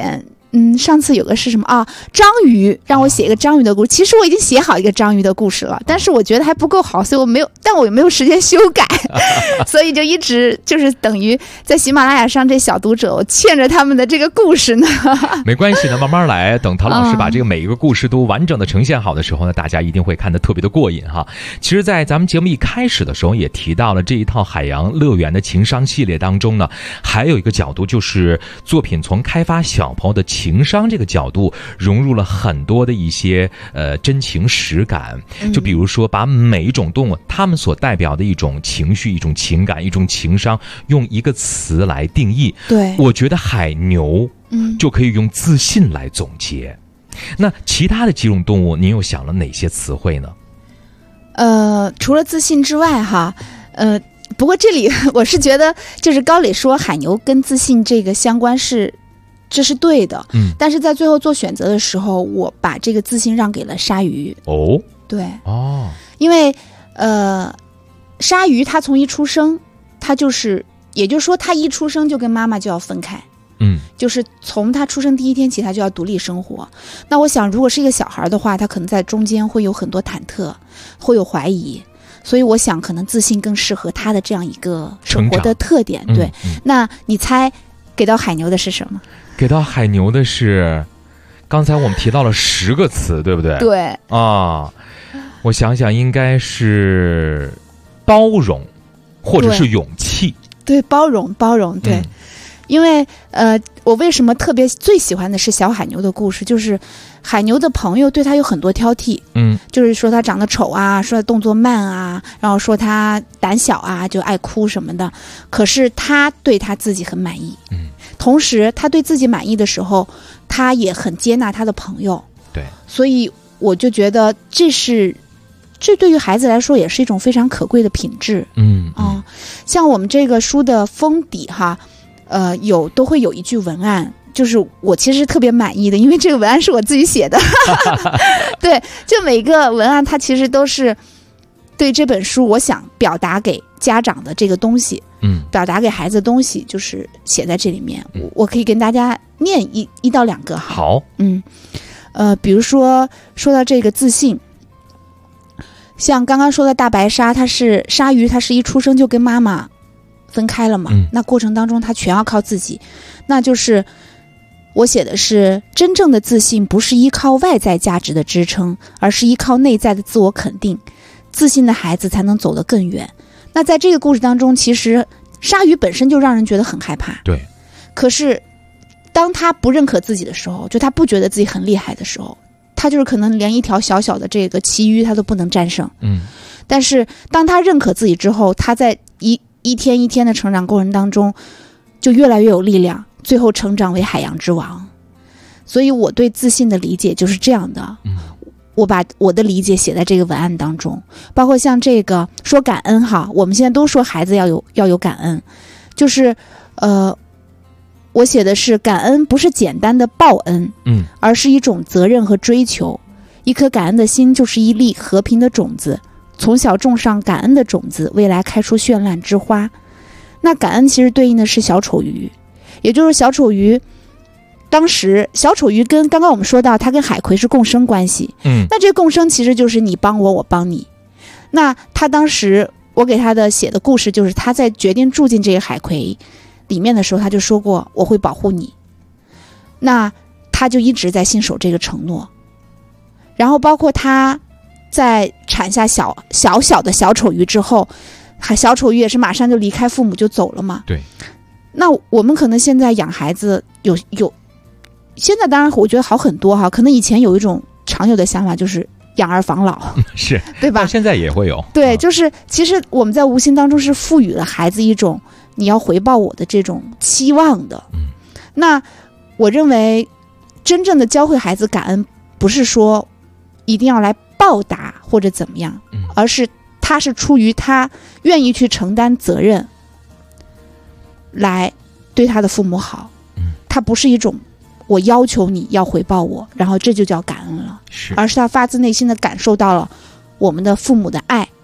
上次有个是什么啊？章鱼，让我写一个章鱼的故事。其实我已经写好一个章鱼的故事了，但是我觉得还不够好，所以我也没有时间修改，所以就一直就是等于在喜马拉雅上这小读者，我欠着他们的这个故事呢。 没关系的，慢慢来。等陶老师把这个每一个故事都完整的呈现好的时候呢，大家一定会看得特别的过瘾哈。其实，在咱们节目一开始的时候也提到了这一套海洋乐园的情商系列当中呢，还有一个角度就是作品从开发小朋友的情商这个角度融入了很多的一些真情实感，就比如说把每一种动物它们所代表的一种情绪、一种情感、一种情商用一个词来定义。 对， 我觉得海牛就可以用自信来总结。那其他的几种动物您又想了哪些词汇呢？ 除了自信之外哈，不过这里我是觉得就是高磊说海牛跟自信这个相关这是对的，但是在最后做选择的时候，我把这个自信让给了鲨鱼。 哦， 对， 哦， 因为鲨鱼它从一出生，它就是也就是说它一出生就跟妈妈就要分开，就是从他出生第一天起他就要独立生活。那我想如果是一个小孩的话，他可能在中间会有很多忐忑，会有怀疑，所以我想可能自信更适合他的这样一个生活的特点。对，那你猜给到海牛的是什么？ 给到海牛的是刚才我们提到了10个词，对不对？ 对啊，我想想应该是包容或者是勇气。 对，包容对。因为我为什么最喜欢的是小海牛的故事，就是海牛的朋友对他有很多挑剔，就是说他长得丑啊，说他动作慢啊，然后说他胆小啊，就爱哭什么的。可是他对他自己很满意，同时他对自己满意的时候，他也很接纳他的朋友。 对， 所以我就觉得这对于孩子来说也是一种非常可贵的品质。像我们这个书的封底哈。都会有一句文案，就是我其实特别满意的，因为这个文案是我自己写的。对，就每个文案它其实都是对这本书我想表达给家长的这个东西，表达给孩子的东西就是写在这里面。我可以跟大家念一到2个。 好， 比如说到这个自信，像刚刚说的大白鲨，鲨鱼，它是一出生就跟妈妈分开了嘛，那过程当中他全要靠自己。那就是我写的是真正的自信不是依靠外在价值的支撑，而是依靠内在的自我肯定，自信的孩子才能走得更远。那在这个故事当中，其实鲨鱼本身就让人觉得很害怕， 对， 可是当他不认可自己的时候，就他不觉得自己很厉害的时候，他就是可能连一条小小的这个旗鱼他都不能战胜。但是当他认可自己之后，他在一天一天的成长过程当中就越来越有力量，最后成长为海洋之王。所以我对自信的理解就是这样的，我把我的理解写在这个文案当中。包括像这个说感恩哈，我们现在都说孩子要有感恩，就是我写的是感恩不是简单的报恩，而是一种责任和追求。一颗感恩的心就是一粒和平的种子，从小种上感恩的种子，未来开出绚烂之花。那感恩其实对应的是小丑鱼，也就是小丑鱼，当时小丑鱼跟刚刚我们说到他跟海葵是共生关系，那这共生其实就是你帮我，我帮你。那他当时我给他的写的故事就是他在决定住进这个海葵里面的时候，他就说过我会保护你，那他就一直在信守这个承诺。然后包括他在产下小的小丑鱼之后，小丑鱼也是马上就离开父母就走了嘛。 对。 那我们可能现在养孩子有，现在当然我觉得好很多哈，可能以前有一种常有的想法就是养儿防老， 是， 对吧？ 现在也会有。 对，就是其实我们在无形当中是赋予了孩子一种你要回报我的这种期望的。那我认为真正的教会孩子感恩，不是说一定要来报答或者怎么样，而是他是出于他愿意去承担责任来对他的父母好，他不是一种我要求你要回报我，然后这就叫感恩了，而是他发自内心的感受到了我们的父母的爱，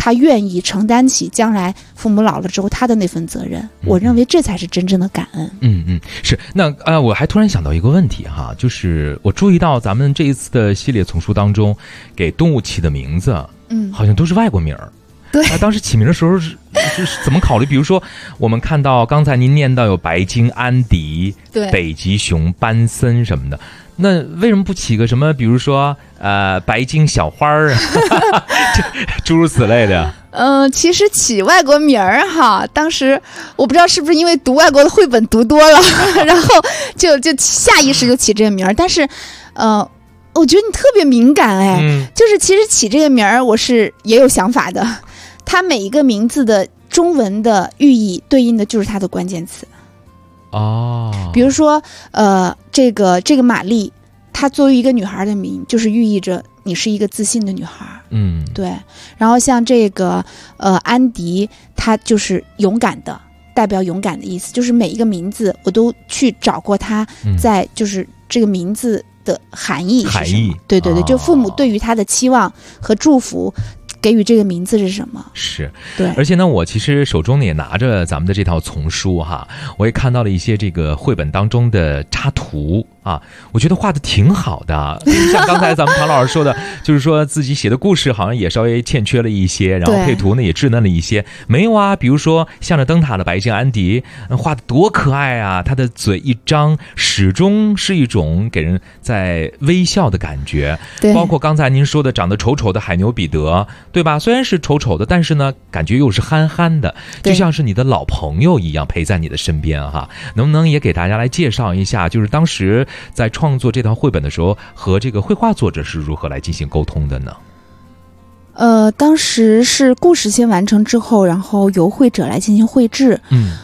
他愿意承担起将来父母老了之后他的那份责任，我认为这才是真正的感恩。 是。那我还突然想到一个问题哈，就是我注意到咱们这一次的系列丛书当中，给动物起的名字，好像都是外国名儿。 对， 当时起名的时候是怎么考虑？比如说，我们看到刚才您念到有白鲸、安迪、 对， 北极熊、班森什么的，那为什么不起个什么？比如说白鲸小花儿啊，诸如此类的。 其实起外国名儿哈，当时我不知道是不是因为读外国的绘本读多了，然后就下意识就起这个名儿。但是，我觉得你特别敏感就是其实起这个名儿我是也有想法的。它每一个名字的中文的寓意对应的就是它的关键词。比如说这个玛丽，她作为一个女孩的名，就是寓意着你是一个自信的女孩。对。然后像这个安迪，她就是勇敢的，代表勇敢的意思。就是每一个名字我都去找过它在就是这个名字的含义是什么。对，就父母对于他的期望和祝福给予这个名字是什么？是，对。而且呢，我其实手中也拿着咱们的这套丛书哈，我也看到了一些这个绘本当中的插图啊，我觉得画的挺好的。像刚才咱们唐老师说的，就是说自己写的故事好像也稍微欠缺了一些，然后配图呢也稚嫩了一些。没有啊，比如说向着灯塔的白鲸安迪，画的多可爱啊！他的嘴一张，始终是一种给人在微笑的感觉。对，包括刚才您说的长得丑丑的海牛彼得。对吧？虽然是丑丑的，但是呢，感觉又是憨憨的，就像是你的老朋友一样陪在你的身边哈。能不能也给大家来介绍一下，就是当时在创作这套绘本的时候，和这个绘画作者是如何来进行沟通的呢？当时是故事先完成之后，然后由绘者来进行绘制。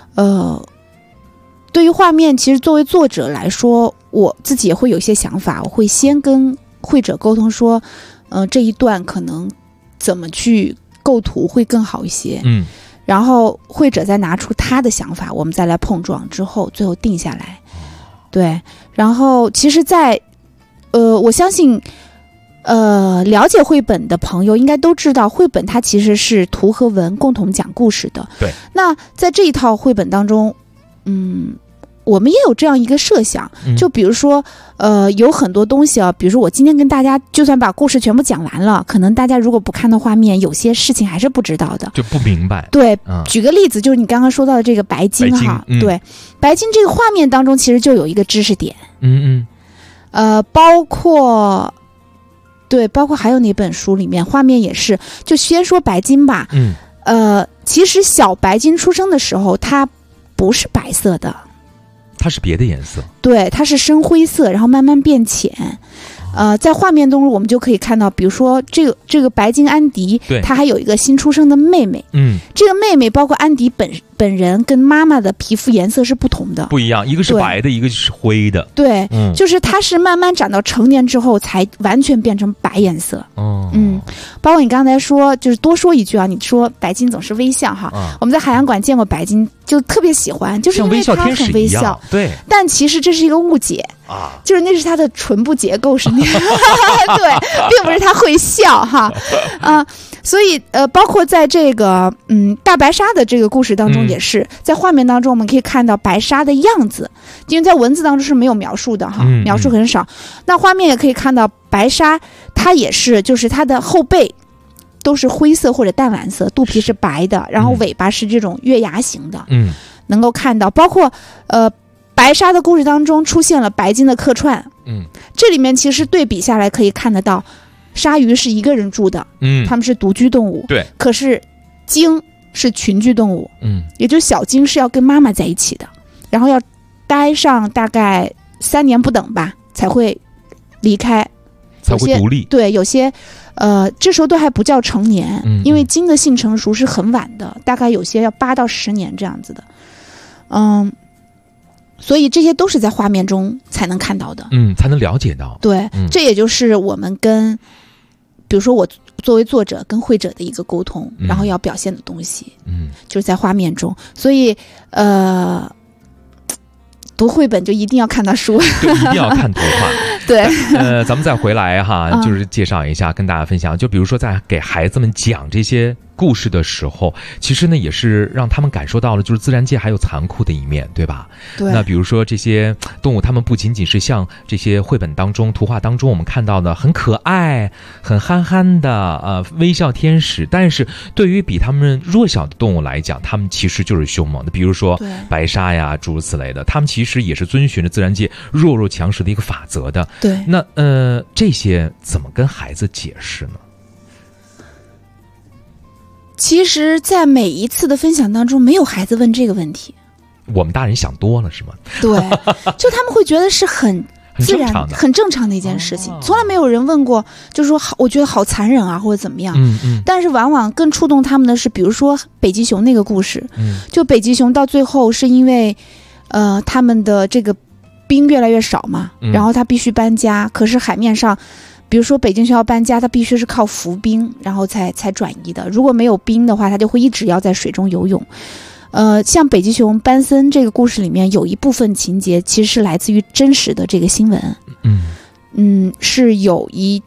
对于画面，其实作为作者来说，我自己也会有一些想法，我会先跟绘者沟通说，这一段可能怎么去构图会更好一些，然后绘者再拿出他的想法，我们再来碰撞之后，最后定下来。对，然后其实我相信了解绘本的朋友应该都知道，绘本它其实是图和文共同讲故事的。对，那在这一套绘本当中，我们也有这样一个设想，就比如说有很多东西啊，比如说我今天跟大家就算把故事全部讲完了，可能大家如果不看到画面，有些事情还是不知道的，就不明白。对，举个例子，就是你刚刚说到的这个白鲸哈，对，白鲸这个画面当中其实就有一个知识点，包括还有哪本书里面画面也是，就先说白鲸吧，其实小白鲸出生的时候它不是白色的，它是别的颜色。对，它是深灰色，然后慢慢变浅。在画面中我们就可以看到，比如说这个白鲸安迪，他还有一个新出生的妹妹。这个妹妹包括安迪本人跟妈妈的皮肤颜色是不同的，不一样，一个是白的，一个是灰的。对，就是她是慢慢长到成年之后才完全变成白颜色。包括你刚才说，就是多说一句啊，你说白鲸总是微笑哈，我们在海洋馆见过白鲸，就特别喜欢，就是因为它很微笑。对，但其实这是一个误解啊，就是那是它的唇部结构是那样，对，并不是它会笑哈所以包括在这个大白鲨的这个故事当中，也是在画面当中我们可以看到白鲨的样子，因为在文字当中是没有描述的哈，描述很少。那画面也可以看到白鲨，它也是，就是它的后背都是灰色或者淡蓝色，肚皮是白的，然后尾巴是这种月牙形的。能够看到，包括白鲨的故事当中出现了白鲸的客串。这里面其实对比下来可以看得到，鲨鱼是一个人住的，它们是独居动物。对，可是鲸是群居动物。也就是小鲸是要跟妈妈在一起的，然后要待上大概3年不等吧，才会离开，才会独立。对，有些这时候都还不叫成年，因为鲸的性成熟是很晚的，大概有些要8到10年这样子的。所以这些都是在画面中才能看到的，才能了解到。对，这也就是我们跟，比如说我作为作者跟绘者的一个沟通，然后要表现的东西，就是在画面中。所以读绘本就一定要看到书，对，一定要看图画。对， 对， 咱们再回来哈，就是介绍一下，跟大家分享，就比如说在给孩子们讲这些故事的时候，其实呢也是让他们感受到了就是自然界还有残酷的一面，对吧？ 对。 那比如说这些动物，它们不仅仅是像这些绘本当中、图画当中我们看到的很可爱、很憨憨的微笑天使，但是对于比它们弱小的动物来讲，它们其实就是凶猛的。比如说白鲨呀，诸如此类的，它们其实也是遵循着自然界弱肉强食的一个法则的。 对。 那这些怎么跟孩子解释呢？ 其实在每一次的分享当中，没有孩子问这个问题。 我们大人想多了是吗？ 对，就他们会觉得是很自然、很正常的一件事情，从来没有人问过，就是说我觉得好残忍啊，或者怎么样。但是往往更触动他们的是，比如说北极熊那个故事，就北极熊到最后是因为，他们的这个冰越来越少嘛，然后他必须搬家，可是海面上。比如说北极熊要搬家，它必须是靠浮冰，然后才转移的。如果没有冰的话，它就会一直要在水中游泳。像北极熊班森这个故事里面有一部分情节其实是来自于真实的这个新闻。是有一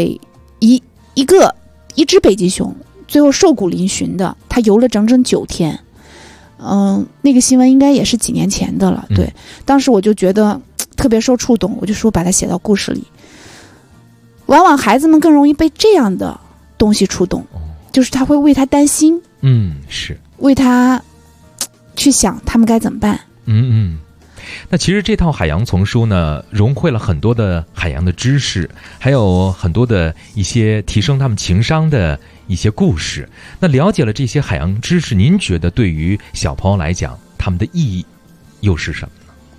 只北极熊最后瘦骨嶙峋的，它游了整整9天。那个新闻应该也是几年前的了。对，当时我就觉得特别受触动，我就说把它写到故事里。往往孩子们更容易被这样的东西触动，就是他会为他担心， 是为他去想他们该怎么办。 那其实这套海洋丛书呢，融汇了很多的海洋的知识，还有很多的一些提升他们情商的一些故事。那了解了这些海洋知识，您觉得对于小朋友来讲，他们的意义又是什么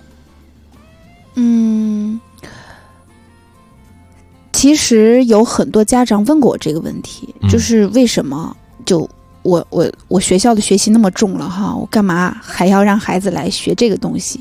呢？其实有很多家长问过我这个问题，就是为什么就我学校的学习那么重了哈，我干嘛还要让孩子来学这个东西？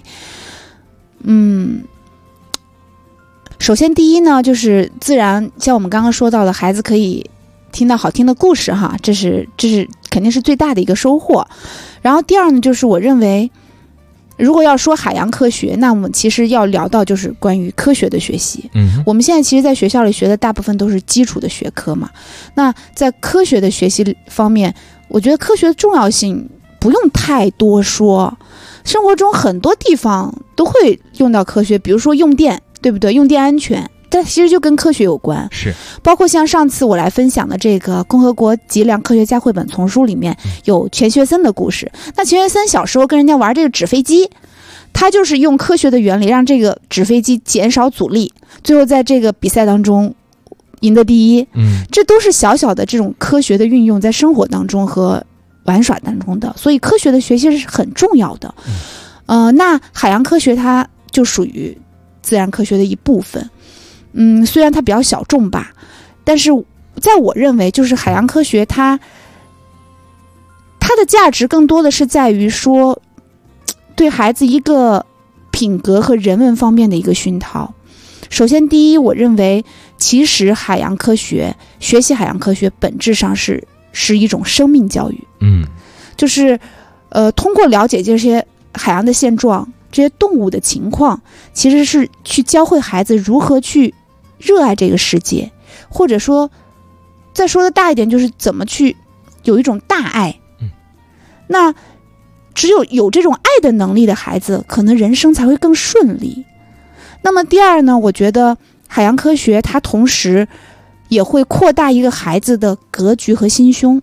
首先第一呢，就是自然，像我们刚刚说到的，孩子可以听到好听的故事哈，这是肯定是最大的一个收获。然后第二呢，就是我认为。如果要说海洋科学，那我们其实要聊到就是关于科学的学习。我们现在其实在学校里学的大部分都是基础的学科嘛。那在科学的学习方面，我觉得科学的重要性不用太多说，生活中很多地方都会用到科学，比如说用电，对不对？用电安全。但其实就跟科学有关， 是包括像上次我来分享的这个共和国脊梁科学家绘本丛书里面有钱学森的故事。那钱学森小时候跟人家玩这个纸飞机，他就是用科学的原理让这个纸飞机减少阻力，最后在这个比赛当中赢得第一。这都是小小的这种科学的运用在生活当中和玩耍当中的，所以科学的学习是很重要的。那海洋科学它就属于自然科学的一部分。虽然它比较小众吧，但是在我认为，就是海洋科学它的价值更多的是在于说，对孩子一个品格和人文方面的一个熏陶。首先，第一，我认为其实海洋科学学习海洋科学本质上是一种生命教育。就是通过了解这些海洋的现状，这些动物的情况，其实是去教会孩子如何去热爱这个世界，或者说再说的大一点，就是怎么去有一种大爱。那只有这种爱的能力的孩子，可能人生才会更顺利。那么第二呢，我觉得海洋科学它同时也会扩大一个孩子的格局和心胸。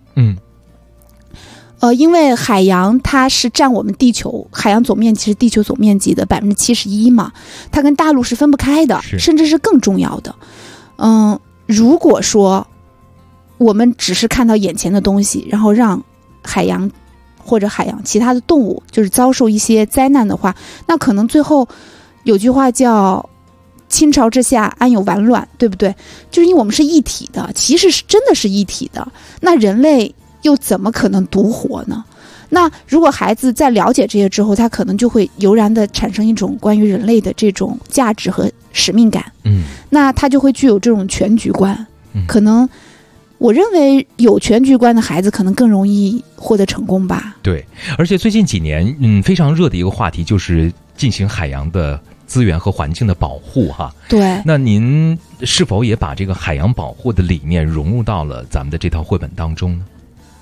因为海洋它是占我们地球海洋总面积是地球总面积的71%嘛，它跟大陆是分不开的，甚至是更重要的。如果说我们只是看到眼前的东西，然后让海洋或者海洋其他的动物就是遭受一些灾难的话，那可能最后有句话叫倾巢之下安有完卵，对不对？就是因为我们是一体的，其实是真的是一体的，那人类又怎么可能独活呢？那如果孩子在了解这些之后，他可能就会油然的产生一种关于人类的这种价值和使命感。那他就会具有这种全局观。可能我认为有全局观的孩子可能更容易获得成功吧。 对，而且最近几年非常热的一个话题就是进行海洋的资源和环境的保护哈。 对。 那您是否也把这个海洋保护的理念融入到了咱们的这套绘本当中呢？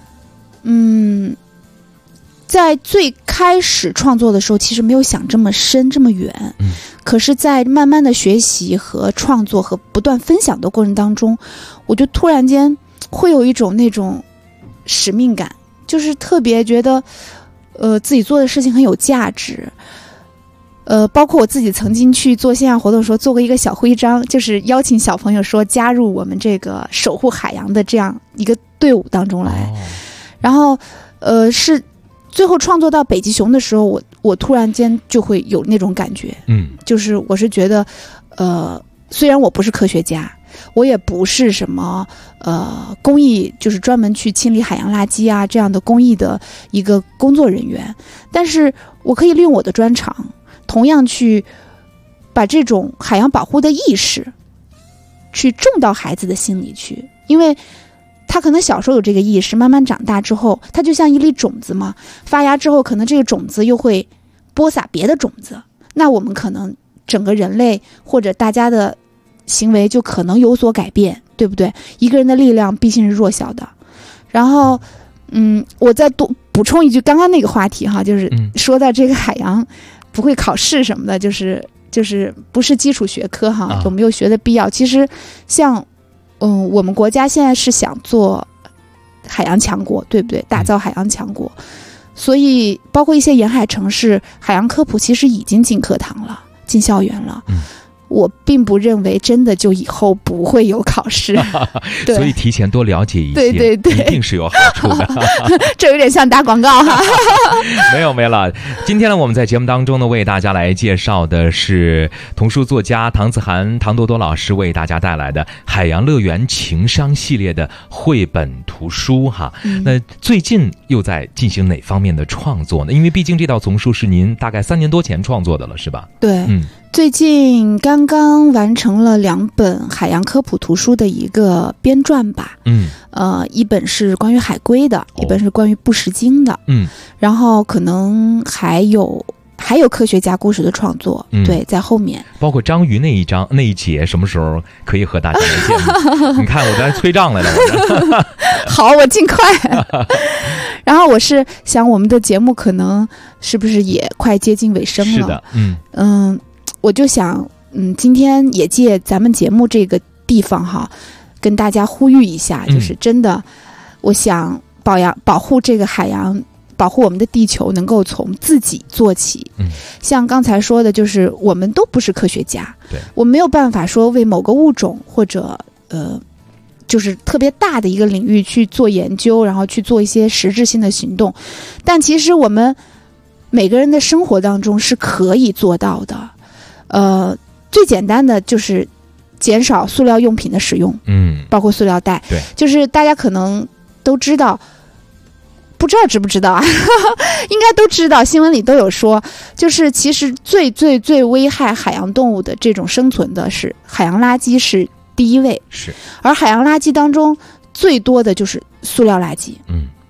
在最开始创作的时候，其实没有想这么深这么远。可是在慢慢的学习和创作和不断分享的过程当中，我就突然间会有一种那种使命感，就是特别觉得自己做的事情很有价值。包括我自己曾经去做线下活动的时候，做过一个小徽章，就是邀请小朋友说加入我们这个守护海洋的这样一个队伍当中来。然后是最后创作到北极熊的时候，我突然间就会有那种感觉，就是我是觉得虽然我不是科学家，我也不是什么公益，就是专门去清理海洋垃圾啊这样的公益的一个工作人员，但是我可以利用我的专长，同样去把这种海洋保护的意识去种到孩子的心里去。因为他可能小时候有这个意识，慢慢长大之后，他就像一粒种子嘛，发芽之后可能这个种子又会播撒别的种子，那我们可能整个人类或者大家的行为就可能有所改变，对不对？一个人的力量毕竟是弱小的。然后我再多补充一句刚刚那个话题哈，就是说到这个海洋不会考试什么的，就是不是基础学科哈，有没有学的必要。其实像我们国家现在是想做海洋强国，对不对？打造海洋强国，所以包括一些沿海城市，海洋科普其实已经进课堂了，进校园了。我并不认为真的就以后不会有考试所以提前多了解一些， 对， 一定是有好处的这有点像打广告哈没了。今天呢，我们在节目当中呢，为大家来介绍的是童书作家唐子涵、唐多多老师为大家带来的海洋乐园情商系列的绘本图书哈。那最近又在进行哪方面的创作呢？因为毕竟这套丛书是您大概3年多前创作的了，是吧？ 对，最近刚刚完成了2本海洋科普图书的一个编撰吧。一本是关于海龟的，一本是关于布什鲸的。然后可能还有科学家故事的创作，对，在后面。包括章鱼那一节什么时候可以和大家来见面？你看我在催账来了。 好，我尽快。然后我是想我们的节目可能是不是也快接近尾声了？是的， 我就想，今天也借咱们节目这个地方哈，跟大家呼吁一下，就是真的，我想保护这个海洋，保护我们的地球，能够从自己做起。像刚才说的，就是我们都不是科学家，我没有办法说为某个物种或者就是特别大的一个领域去做研究，然后去做一些实质性的行动，但其实我们每个人的生活当中是可以做到的。最简单的就是减少塑料用品的使用，包括塑料袋。对，就是大家可能都知道，不知道知不知道啊？应该都知道，新闻里都有说，就是其实最危害海洋动物的这种生存的是海洋垃圾是第一位，是，而海洋垃圾当中最多的就是塑料垃圾。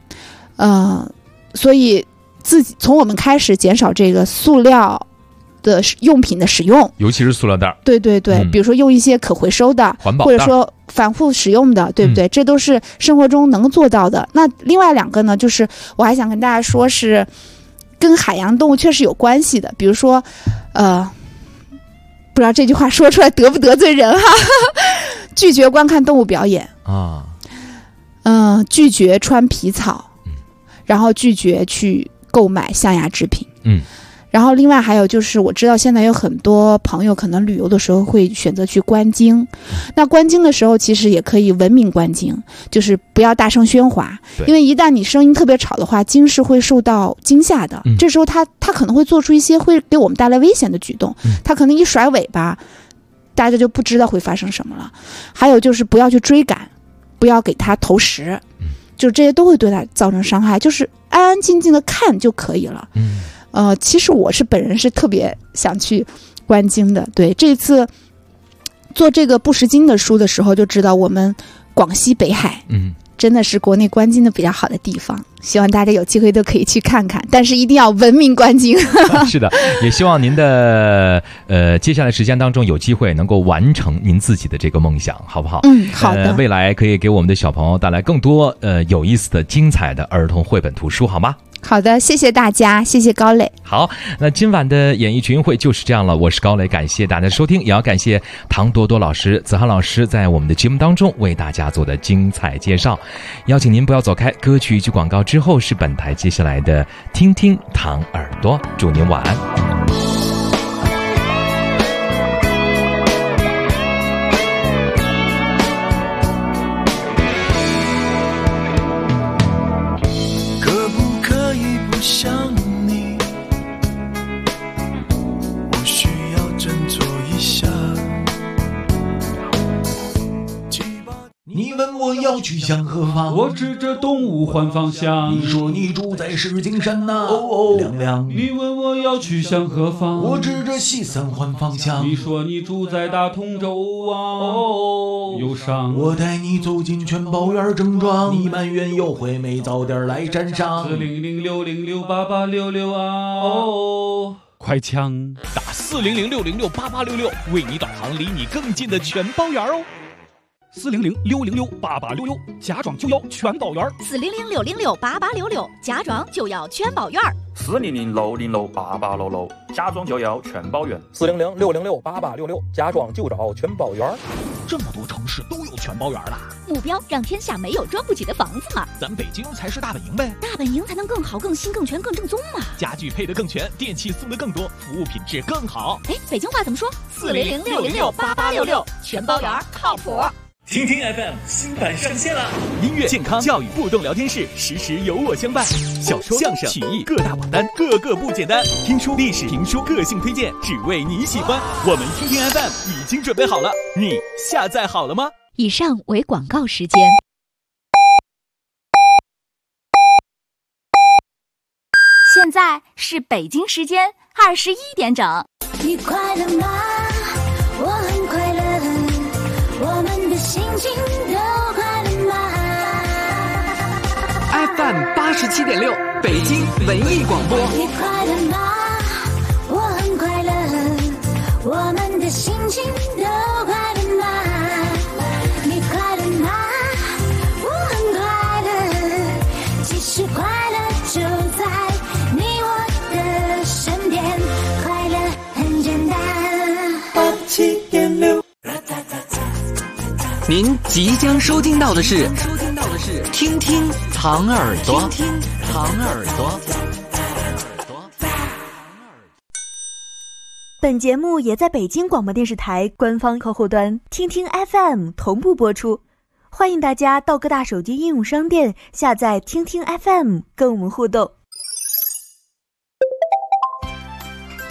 所以从我们开始减少这个塑料的用品的使用， 尤其是塑料袋。 对，比如说用一些可回收的，环保袋，或者说反复使用的，对不对？这都是生活中能做到的。那另外2个呢，就是我还想跟大家说是跟海洋动物确实有关系的，比如说不知道这句话说出来得不得罪人哈拒绝观看动物表演啊，拒绝穿皮草，然后拒绝去购买象牙制品。然后另外还有就是我知道现在有很多朋友可能旅游的时候会选择去观鲸，那观鲸的时候其实也可以文明观鲸，就是不要大声喧哗，因为一旦你声音特别吵的话，鲸是会受到惊吓的，这时候它可能会做出一些会给我们带来危险的举动，它可能一甩尾巴，大家就不知道会发生什么了。还有就是不要去追赶，不要给它投食，就这些都会对它造成伤害，就是安安静静的看就可以了。其实我本人是特别想去观鲸的。对，这次做这个布什鲸的书的时候就知道，我们广西北海， 真的是国内观鲸的比较好的地方，希望大家有机会都可以去看看，但是一定要文明观鲸。 是的，也希望您的接下来时间当中有机会能够完成您自己的这个梦想，好不好？ 好的。 未来可以给我们的小朋友带来更多有意思的、精彩的儿童绘本图书，好吗？ 好的，谢谢大家，谢谢高磊。 好，那今晚的演艺群英会就是这样了，我是高磊，感谢大家的收听，也要感谢唐多多老师、子涵老师在我们的节目当中为大家做的精彩介绍。邀请您不要走开，歌曲一句广告之后是本台接下来的听听唐耳朵，祝您晚安。 想你，我需要振作一下。 你问我要去向何方， 我指着东吴换方向。 你说你住在石景山呐，亮亮。 你问我要去向何方， 我指着西三环方向。 你说你住在大同州啊，忧伤。 我带你走进全宝园正装，你埋怨优惠没早点来沾上。 400-606-8866啊，快枪打400-606-8866，为你导航离你更近的全包园哦。 400-606-8866，家装就要全宝园。 400-606-8866，家装就要全宝园。 400-606-8866，家装就要全宝园。 400-606-8866，家装就找全宝园。 这么多城市都有全宝园了， 目标让天下没有装不起的房子嘛。 咱北京才是大本营呗， 大本营才能更好、更新、更全、更正宗嘛。 家具配得更全，电器送得更多，服务品质更好。 哎，北京话怎么说？400-606-8866，全宝园靠谱。 听听 FM 新版上线了，音乐、健康、教育、互动聊天室，时时有我相伴。小说、相声、曲艺各大榜单，个个不简单。听书、历史、评书，个性推荐，只为你喜欢。我们听听 FM 已经准备好了，你下载好了吗？ 以上为广告时间。现在是北京时间21点整。 你快乐吗？我很快乐。我们的心情都快乐吗 ？FM 87.6，北京文艺广播。 你快乐吗？我很快乐。我们的心情都快乐吗？你快乐吗？我很快乐。其实快乐就在你我的身边，快乐很简单。 87.6。 您即将收听到的是听听唐耳朵，听听唐耳朵。 本节目也在北京广播电视台官方客户端听听 FM 同步播出，欢迎大家到各大手机应用商店下载听听 FM 跟我们互动。